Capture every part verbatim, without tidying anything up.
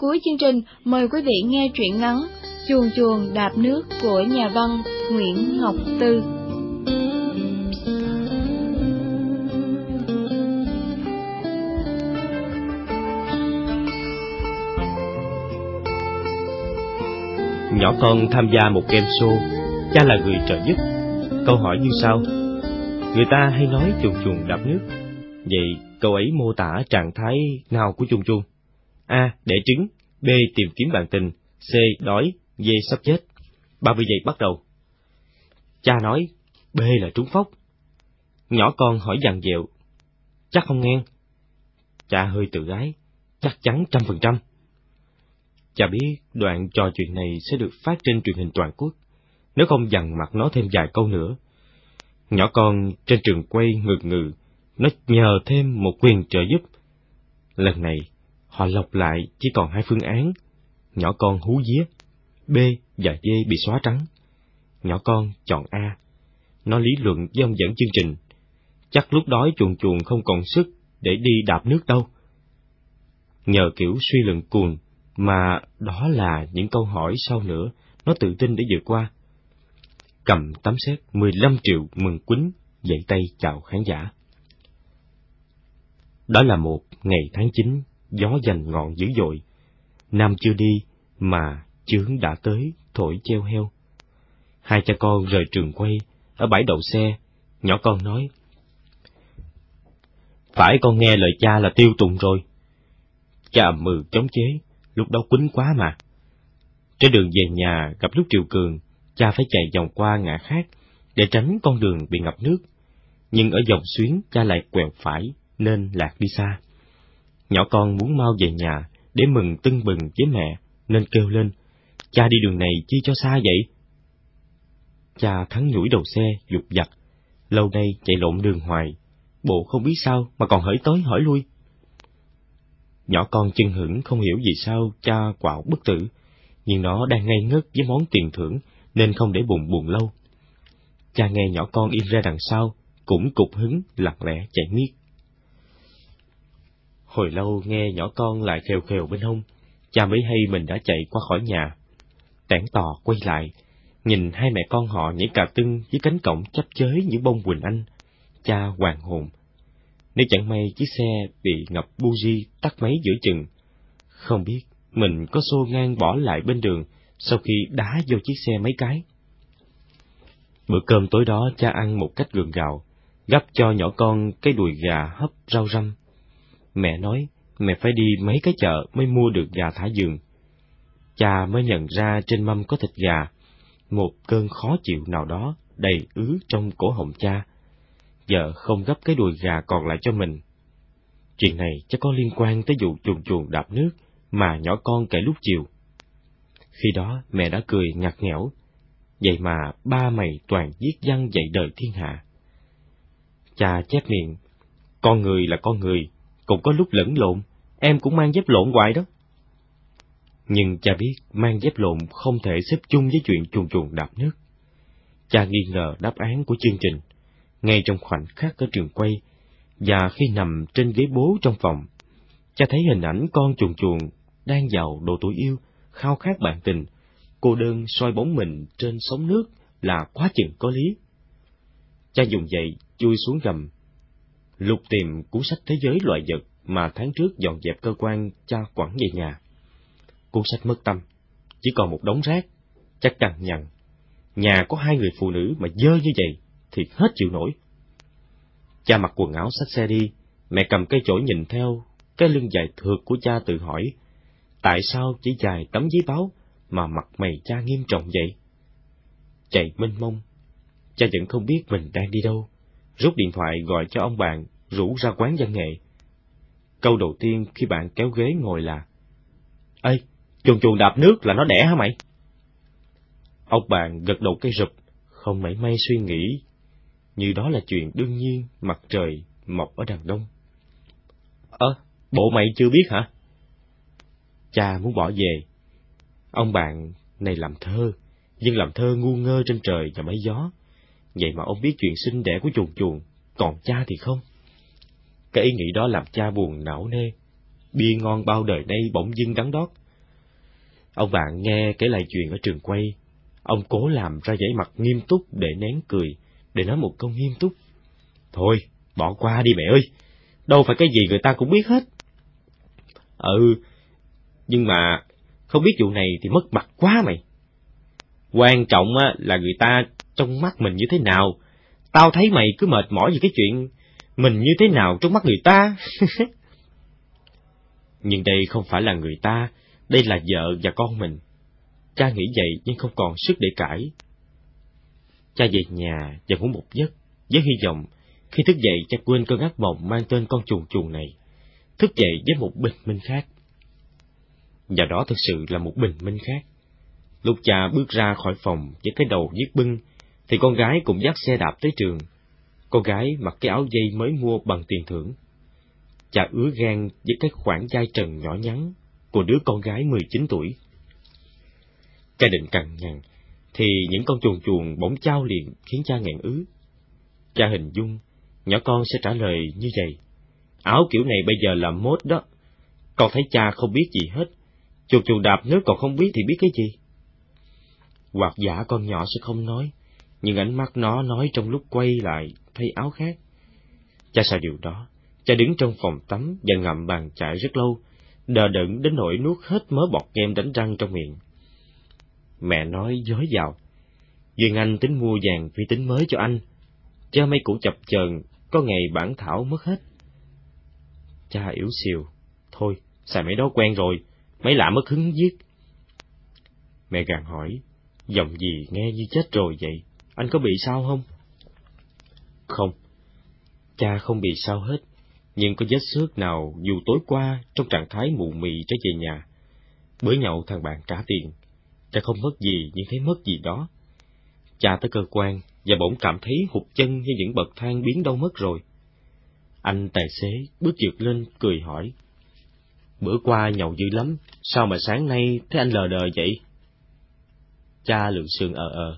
cuối chương trình, mời quý vị nghe truyện ngắn Chuồn chuồn đạp nước của nhà văn Nguyễn Ngọc Tư. Nhỏ con tham gia một game show, cha là người trợ giúp. Câu hỏi như sau: người ta hay nói chuồn chuồn đạp nước, vậy câu ấy mô tả trạng thái nào của chuồn chuồn? A. Đẻ trứng. B. Tìm kiếm bạn tình. C. Đói. D. Sắp chết. ba mươi giây bắt đầu. Cha nói B là trúng phóc. Nhỏ con hỏi dằng dẹo: chắc không nghe? Cha hơi tự ái: chắc chắn trăm phần trăm. Cha biết đoạn trò chuyện này sẽ được phát trên truyền hình toàn quốc, nếu không dằn mặt nó thêm vài câu nữa. Nhỏ con trên trường quay ngừ ngừ, nó nhờ thêm một quyền trợ giúp. Lần này, họ lọc lại chỉ còn hai phương án. Nhỏ con hú vía, B và D bị xóa trắng. Nhỏ con chọn A. Nó lý luận với ông dẫn chương trình: chắc lúc đói chuồn chuồn không còn sức để đi đạp nước đâu. Nhờ kiểu suy luận cuồng mà đó là những câu hỏi sau nữa, nó tự tin để vượt qua. Cầm tấm séc mười lăm triệu mừng quýnh, vẫy tay chào khán giả. Đó là một ngày tháng chín, gió giành ngọn dữ dội. Năm chưa đi mà chướng đã tới, thổi treo heo. Hai cha con rời trường quay, ở bãi đậu xe, nhỏ con nói: phải con nghe lời cha là tiêu tùng rồi. Cha ậm ừ chống chế, lúc đó quýnh quá mà. Trên đường về nhà gặp lúc triều cường, cha phải chạy vòng qua ngã khác để tránh con đường bị ngập nước. Nhưng ở vòng xuyến cha lại quẹo phải nên lạc đi xa. Nhỏ con muốn mau về nhà để mừng tưng bừng với mẹ nên kêu lên: cha đi đường này chi cho xa vậy? Cha thắng nhủi đầu xe dục vặt, lâu nay chạy lộn đường hoài, bộ không biết sao mà còn hỡi tới hỏi lui. Nhỏ con chưng hửng không hiểu vì sao cha quạo bất tử, nhưng nó đang ngây ngất với món tiền thưởng nên không để bụng buồn lâu. Cha nghe nhỏ con im ra đằng sau, cũng cục hứng lặng lẽ chạy miết. Hồi lâu nghe nhỏ con lại khều khều bên hông, cha mới hay mình đã chạy qua khỏi nhà. Tẻn tò quay lại, nhìn hai mẹ con họ nhảy cà tưng dưới cánh cổng chấp chới những bông Quỳnh Anh. Cha hoàng hồn. Nếu chẳng may chiếc xe bị ngập buji tắt máy giữa chừng, không biết mình có xô ngang bỏ lại bên đường sau khi đá vô chiếc xe mấy cái. Bữa cơm tối đó cha ăn một cách gượng gạo, gắp cho nhỏ con cái đùi gà hấp rau răm. Mẹ nói mẹ phải đi mấy cái chợ mới mua được gà thả vườn. Cha mới nhận ra trên mâm có thịt gà, một cơn khó chịu nào đó đầy ứ trong cổ họng cha. Giờ không gấp cái đùi gà còn lại cho mình. Chuyện này chắc có liên quan tới vụ chuồn chuồn đạp nước mà nhỏ con kể lúc chiều. Khi đó mẹ đã cười ngặt nghẽo: vậy mà ba mày toàn viết văn dạy đời thiên hạ. Cha chép miệng: con người là con người, cũng có lúc lẫn lộn, em cũng mang dép lộn hoài đó. Nhưng cha biết mang dép lộn không thể xếp chung với chuyện chuồn chuồn đạp nước. Cha nghi ngờ đáp án của chương trình ngay trong khoảnh khắc ở trường quay, và khi nằm trên ghế bố trong phòng, cha thấy hình ảnh con chuồn chuồn đang vào độ tuổi yêu, khao khát bạn tình, cô đơn soi bóng mình trên sóng nước là quá chừng có lý. Cha dùng dậy chui xuống gầm, lục tìm cuốn sách Thế giới loài vật mà tháng trước dọn dẹp cơ quan cha quẳng về nhà. Cuốn sách mất tâm, chỉ còn một đống rác. Cha cằn nhằn, nhà có hai người phụ nữ mà dơ như vậy thì hết chịu nổi. Cha mặc quần áo xách xe đi, mẹ cầm cây chổi nhìn theo cái lưng dài thượt của cha tự hỏi: tại sao chỉ dài tấm giấy báo mà mặt mày cha nghiêm trọng vậy? Chạy mênh mông, cha vẫn không biết mình đang đi đâu. Rút điện thoại gọi cho ông bạn rủ ra quán văn nghệ. Câu đầu tiên khi bạn kéo ghế ngồi là: ê, chuồn chuồn đạp nước là nó đẻ hả mày? Ông bạn gật đầu cái rụp, không mảy may suy nghĩ, như đó là chuyện đương nhiên mặt trời mọc ở đằng đông. Ơ, à, bộ mày chưa biết hả? Cha muốn bỏ về. Ông bạn này làm thơ, nhưng làm thơ ngu ngơ trên trời và mây gió. Vậy mà ông biết chuyện sinh đẻ của chuồn chuồn, còn cha thì không. Cái ý nghĩ đó làm cha buồn não nê. Bia ngon bao đời nay bỗng dưng đắng đót, Ông bạn nghe kể lại chuyện ở trường quay, ông cố làm ra vẻ mặt nghiêm túc để nén cười, để nói một câu nghiêm túc. Thôi, bỏ qua đi mẹ ơi, đâu phải cái gì người ta cũng biết hết. Ừ, nhưng mà không biết vụ này thì mất mặt quá mày. Quan trọng á là người ta trong mắt mình như thế nào. Tao thấy mày cứ mệt mỏi vì cái chuyện mình như thế nào trong mắt người ta. Nhưng đây không phải là người ta, đây là vợ và con mình. Cha nghĩ vậy nhưng không còn sức để cãi. Cha về nhà và ngủ một giấc, với hy vọng khi thức dậy cha quên cơn ác mộng mang tên con chuồn chuồn này, thức dậy với một bình minh khác. Và đó thực sự là một bình minh khác. Lúc cha bước ra khỏi phòng với cái đầu viết bưng, thì con gái cũng dắt xe đạp tới trường. Con gái mặc cái áo dây mới mua bằng tiền thưởng. Cha ứa gan với cái khoảng vai trần nhỏ nhắn của đứa con gái mười chín tuổi. Cha định cằn nhằn, thì những con chuồn chuồn bỗng chao liền khiến cha nghẹn ứ. Cha hình dung, nhỏ con sẽ trả lời như vậy. Áo kiểu này bây giờ là mốt đó. Con thấy cha không biết gì hết. Chuồn chuồn đạp nếu còn không biết thì biết cái gì? Hoặc giả con nhỏ sẽ không nói, nhưng ánh mắt nó nói trong lúc quay lại thay áo khác. Cha sợ điều đó. Cha đứng trong phòng tắm và ngậm bàn chải rất lâu, đờ đẫn đến nỗi nuốt hết mớ bọt kem đánh răng trong miệng. Mẹ nói dối vào. Duyên Anh tính mua vàng vi tính mới cho anh, chứ mấy củ chập chờn có ngày bản thảo mất hết. Cha yếu xìu. Thôi, xài mấy đó quen rồi, mấy lạ mất hứng giết. Mẹ gàn hỏi, giọng gì nghe như chết rồi vậy, anh có bị sao không? Không, cha không bị sao hết, nhưng có vết xước nào dù tối qua trong trạng thái mụ mị trở về nhà. Bữa nhậu thằng bạn trả tiền, cha không mất gì nhưng thấy mất gì đó. Cha tới cơ quan và bỗng cảm thấy hụt chân như những bậc thang biến đâu mất rồi. Anh tài xế bước vượt lên cười hỏi, bữa qua nhậu dữ lắm, sao mà sáng nay thấy anh lờ đờ vậy? Cha lượn sườn ờ ờ.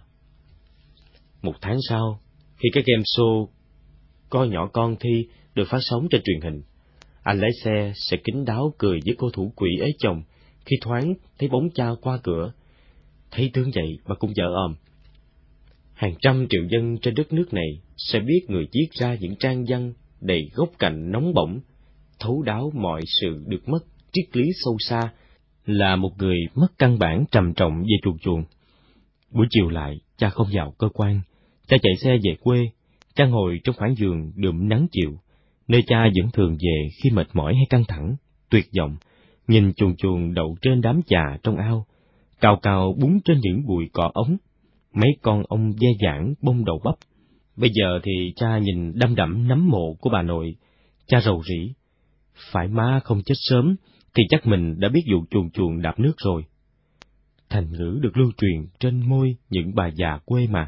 Một tháng sau, khi cái game show Coi Nhỏ Con Thi được phát sóng trên truyền hình, anh lái xe sẽ kín đáo cười với cô thủ quỹ ế chồng khi thoáng thấy bóng cha qua cửa. Thấy tướng vậy mà cũng vợ ồm. Hàng trăm triệu dân trên đất nước này sẽ biết người viết ra những trang văn đầy góc cạnh nóng bỏng, thấu đáo mọi sự được mất triết lý sâu xa, là một người mất căn bản trầm trọng về chuồn chuồn. Buổi chiều lại, cha không vào cơ quan, cha chạy xe về quê. Cha ngồi trong khoảng giường đượm nắng chiều, nơi cha vẫn thường về khi mệt mỏi hay căng thẳng, tuyệt vọng, nhìn chuồn chuồn đậu trên đám chà trong ao, cào cào búng trên những bụi cỏ ống, mấy con ong ve vãn bông đầu bắp. Bây giờ thì cha nhìn đăm đẳm nấm mộ của bà nội, cha rầu rĩ. Phải má không chết sớm, thì chắc mình đã biết vụ chuồn chuồn đạp nước rồi. Thành ngữ được lưu truyền trên môi những bà già quê mà.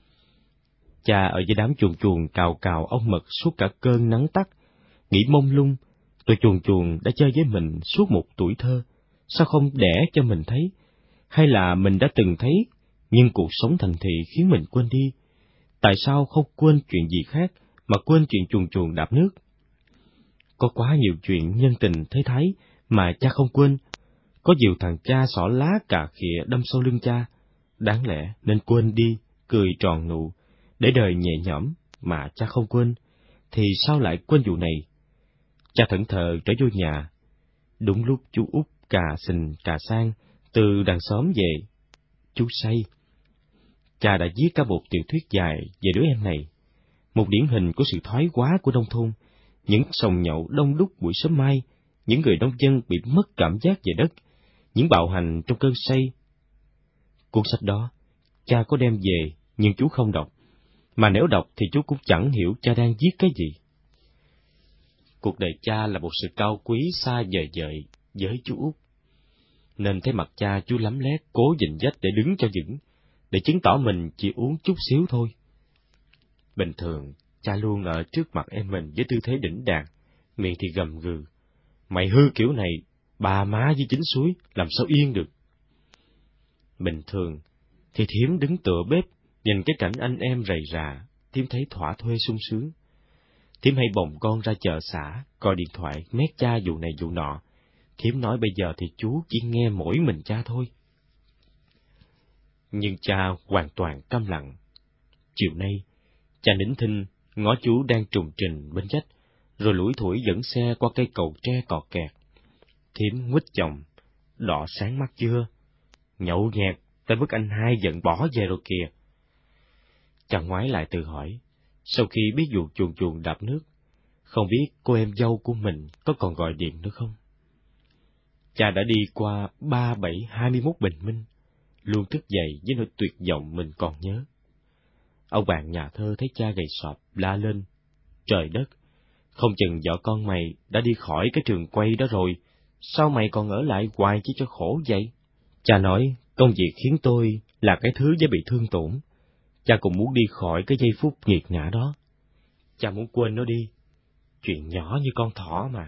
Cha ở dưới đám chuồn chuồn cào cào ong mật suốt cả cơn nắng tắt, nghĩ mông lung, tụi chuồn chuồn đã chơi với mình suốt một tuổi thơ, sao không đẻ cho mình thấy? Hay là mình đã từng thấy, nhưng cuộc sống thành thị khiến mình quên đi? Tại sao không quên chuyện gì khác, mà quên chuyện chuồn chuồn đạp nước? Có quá nhiều chuyện nhân tình thế thái mà cha không quên. Có nhiều thằng cha xỏ lá cà khịa đâm sau lưng cha, đáng lẽ nên quên đi, cười tròn nụ, để đời nhẹ nhõm, mà cha không quên, thì sao lại quên vụ này? Cha thẫn thờ trở vô nhà. Đúng lúc chú Út cà sình cà sang từ đằng xóm về, chú say. Cha đã viết cả một tiểu thuyết dài về đứa em này, một điển hình của sự thoái hóa của nông thôn, những sòng nhậu đông đúc buổi sớm mai, những người nông dân bị mất cảm giác về đất, những bạo hành trong cơn say. Cuốn sách đó, cha có đem về, nhưng chú không đọc, mà nếu đọc thì chú cũng chẳng hiểu cha đang viết cái gì. Cuộc đời cha là một sự cao quý xa vời vợi với chú Út, nên thấy mặt cha chú lắm lét cố gìn dách để đứng cho vững, để chứng tỏ mình chỉ uống chút xíu thôi. Bình thường, cha luôn ở trước mặt em mình với tư thế đỉnh đàn, miệng thì gầm gừ. Mày hư kiểu này, bà má với chính suối, làm sao yên được? Bình thường, thì Thiếm đứng tựa bếp, nhìn cái cảnh anh em rầy rà, Thiếm thấy thỏa thuê sung sướng. Thiếm hay bồng con ra chợ xã, coi điện thoại, mét cha vụ này vụ nọ. Thím nói bây giờ thì chú chỉ nghe mỗi mình cha thôi. Nhưng cha hoàn toàn câm lặng. Chiều nay, cha nín thinh, ngó chú đang trùng trình bên dách, rồi lủi thủi dẫn xe qua cây cầu tre cọt kẹt. Thím nguýt chồng, đỏ sáng mắt chưa? Nhậu nhẹt, tới mức anh hai giận bỏ về rồi kìa. Cha ngoái lại tự hỏi, sau khi biết vụ chuồn chuồn đạp nước, không biết cô em dâu của mình có còn gọi điện nữa không? Cha đã đi qua ba bảy hai mươi mốt bình minh, luôn thức dậy với nỗi tuyệt vọng mình còn nhớ. Ông bạn nhà thơ thấy cha gầy sọp la lên, trời đất, không chừng vợ con mày đã đi khỏi cái trường quay đó rồi, sao mày còn ở lại hoài chỉ cho khổ vậy? Cha nói, công việc khiến tôi là cái thứ dễ bị thương tổn. Cha cũng muốn đi khỏi cái giây phút nghiệt ngã đó. Cha muốn quên nó đi, chuyện nhỏ như con thỏ mà.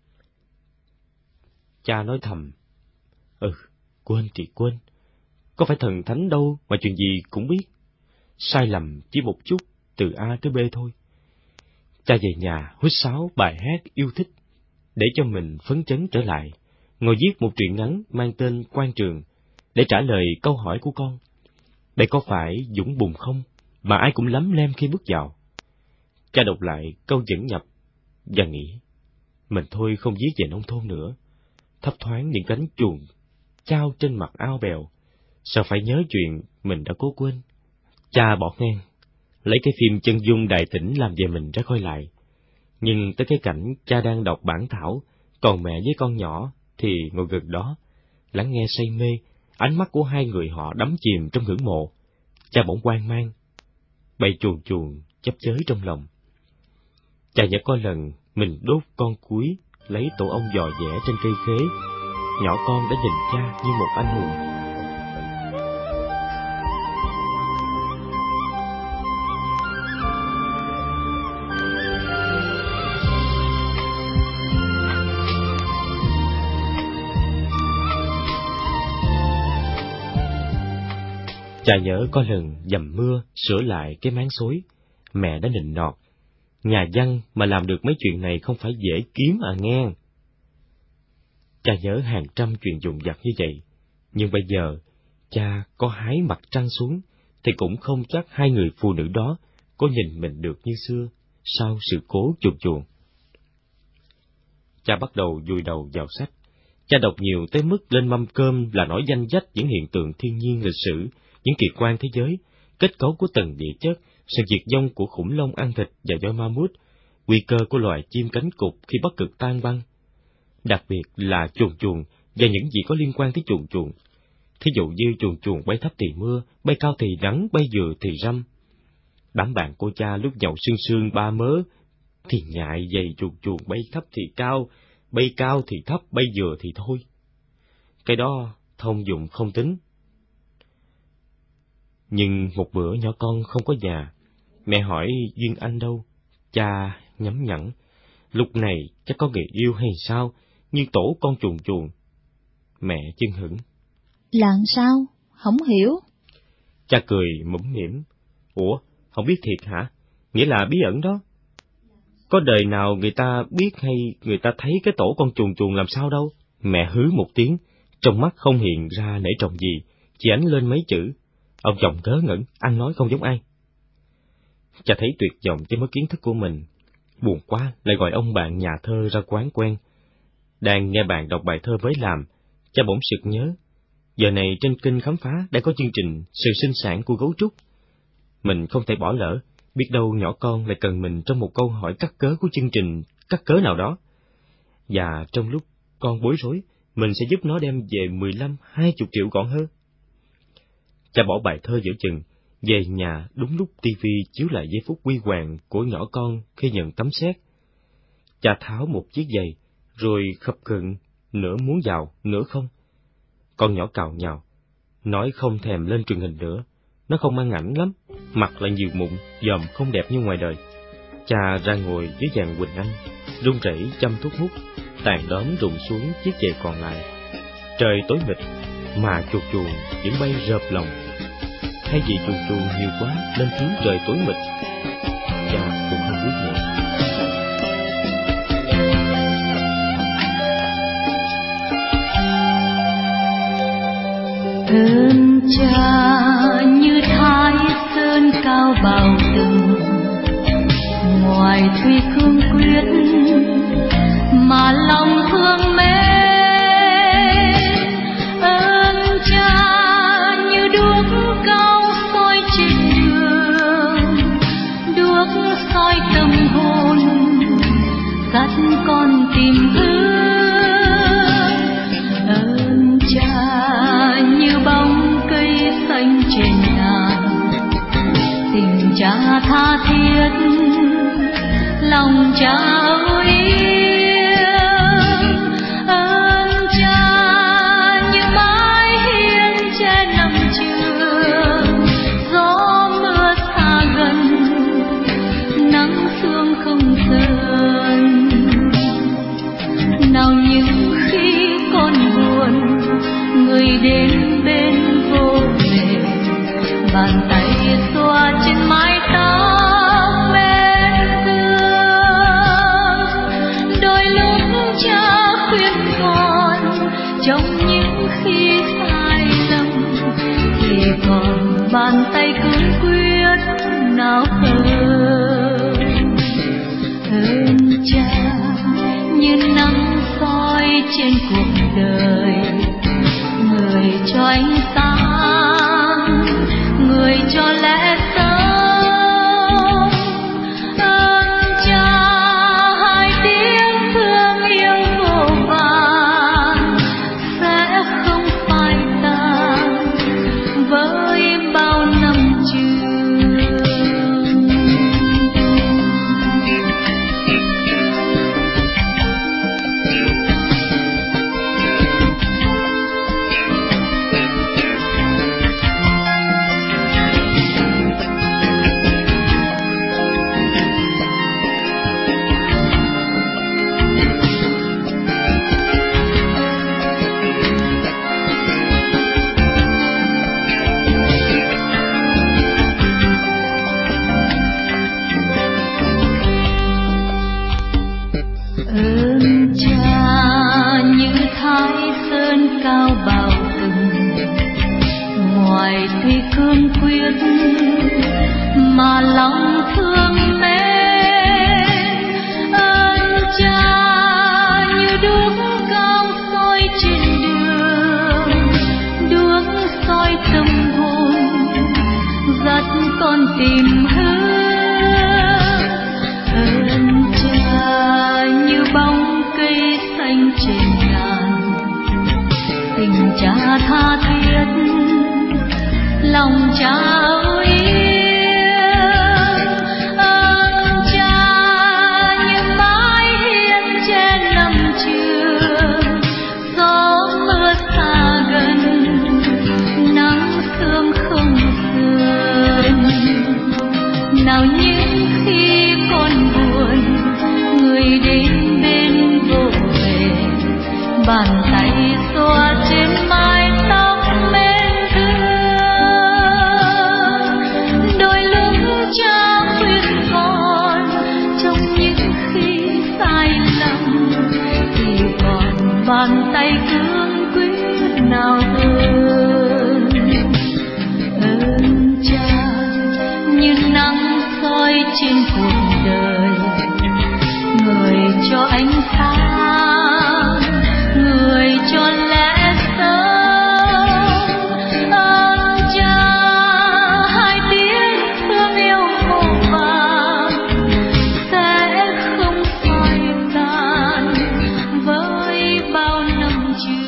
Cha nói thầm, ừ, quên thì quên, có phải thần thánh đâu mà chuyện gì cũng biết. Sai lầm chỉ một chút, từ A tới B thôi. Cha về nhà huýt sáo bài hát yêu thích, để cho mình phấn chấn trở lại, ngồi viết một truyện ngắn mang tên Quan Trường, để trả lời câu hỏi của con. Đây có phải Dũng Bùn không, mà ai cũng lắm lem khi bước vào. Cha đọc lại câu dẫn nhập, và nghĩ, mình thôi không viết về nông thôn nữa. Thấp thoáng những cánh chuồn trao trên mặt ao bèo, sao phải nhớ chuyện mình đã cố quên. Cha bỏ ngang, lấy cái phim chân dung Đài Tỉnh làm về mình ra coi lại. Nhưng tới cái cảnh cha đang đọc bản thảo, còn mẹ với con nhỏ thì ngồi gần đó, lắng nghe say mê, ánh mắt của hai người họ đắm chìm trong ngưỡng mộ. Cha bỗng hoang mang, bay chuồn chuồn chấp chới trong lòng. Cha nhớ có lần mình đốt con cúi, lấy tổ ong dò dẻ trên cây khế, nhỏ con đã nhìn cha như một anh hùng. Cha nhớ có lần dầm mưa sửa lại cái máng xối, mẹ đã nịnh nọt, nhà văn mà làm được mấy chuyện này không phải dễ kiếm à nghe. Cha nhớ hàng trăm chuyện dùng vặt như vậy, nhưng bây giờ cha có hái mặt trăng xuống thì cũng không chắc hai người phụ nữ đó có nhìn mình được như xưa sau sự cố chuồn chuồn. Cha bắt đầu vùi đầu vào sách. Cha đọc nhiều tới mức lên mâm cơm là nói danh sách những hiện tượng thiên nhiên lịch sử, những kỳ quan thế giới, kết cấu của tầng địa chất, sự diệt vong của khủng long ăn thịt và voi ma mút, nguy cơ của loài chim cánh cụt khi Bắc Cực tan băng, đặc biệt là chuồn chuồn và những gì có liên quan tới chuồn chuồn. Thí dụ như chuồn chuồn bay thấp thì mưa, bay cao thì nắng, bay vừa thì râm. Đám bạn của cha lúc nhậu sương sương ba mớ thì nhại dày chuồn chuồn bay thấp thì cao, bay cao thì thấp, bay vừa thì thôi. Cái đó thông dụng không tính. Nhưng một bữa nhỏ con không có nhà, mẹ hỏi Duyên Anh đâu, cha nhắm nhẵn, lúc này chắc có người yêu hay sao, như tổ con chuồn chuồn. Mẹ chưng hửng. Làm sao? Không hiểu. Cha cười mũm mỉm. Ủa, không biết thiệt hả? Nghĩa là bí ẩn đó. Có đời nào người ta biết hay người ta thấy cái tổ con chuồn chuồn làm sao đâu. Mẹ hứ một tiếng, trong mắt không hiện ra nể trọng gì, chỉ ánh lên mấy chữ. Ông chồng ngớ ngẩn, ăn nói không giống ai. Cha thấy tuyệt vọng cho mấy kiến thức của mình. Buồn quá, lại gọi ông bạn nhà thơ ra quán quen. Đang nghe bạn đọc bài thơ mới làm, cha bỗng sực nhớ. Giờ này trên kênh Khám Phá đã có chương trình Sự sinh sản của gấu trúc. Mình không thể bỏ lỡ, biết đâu nhỏ con lại cần mình trong một câu hỏi cắt cớ của chương trình cắt cớ nào đó. Và trong lúc con bối rối, mình sẽ giúp nó đem về mười lăm, hai mươi triệu gọn hơn. Cha bỏ bài thơ giữa chừng, về nhà đúng lúc tivi chiếu lại giây phút huy hoàng của nhỏ con khi nhận tấm sét. Cha tháo một chiếc giày, rồi khập khựng, nửa muốn vào, nửa không. Con nhỏ cào nhào, nói không thèm lên truyền hình nữa, nó không mang ảnh lắm, mặt lại nhiều mụn, dòm không đẹp như ngoài đời. Cha ra ngồi dưới giàn Quỳnh Anh, run rẩy chăm thuốc hút, tàn đóm rụng xuống chiếc giày còn lại. Trời tối mịt, mà chuồn chuồn vẫn bay rợp lòng. Hay vì chuồn chuồn nhiều quá nên khiến trời tối mịt? Cha cũng không biết nữa. ơn cha như thái sơn cao bao tầng, ngoài thủy cương quyết mà lòng thương mến. Ơn cha như đuốc cao soi trên đường, đuốc soi tâm hồn dắt con tìm hướng. Ơn cha như bóng cây xanh trên ngàn, tình cha tha thiết lòng cha âu yếm. Ơn cha như mái hiên che nắng trường, gió mưa xa gần nắng sương không dần. Nào những khi con buồn, người đến bên vô về, bàn tay xoa trên mái tóc mến thương. Đôi lúc cha khuyên con trong những khi sai lầm, thì còn bàn tay cương quyết nào hơn. Ơn cha như nắng soi trên cuộc đời, người cho ánh sáng, người cho lẽ sống. Ơn cha hai tiếng thương yêu vô vàn sẽ không phai tàn với bao năm trường. Ơn cha như thái sơn cao bao tầng, ngoài thủy cương quyết mà lòng thương mến. Ơn cha như đuốc cao soi trên đường, đuốc soi tâm hồn dắt con tìm hướng. Ơn cha như bóng cây xanh trên ngàn, tình cha tha thiết lòng cha âu yếm. Ơn cha như mái hiên che năm trường, gió mưa xa gần nắng sương không dần. Nào những khi con buồn, người đến bên vô về, bàn tay xoa trên mái tóc mến thương. Đôi lúc cha khuyên con trong những khi sai lầm, thì còn bàn tay cương quyết nào hơn. Ơn cha như nắng soi trên cuộc đời,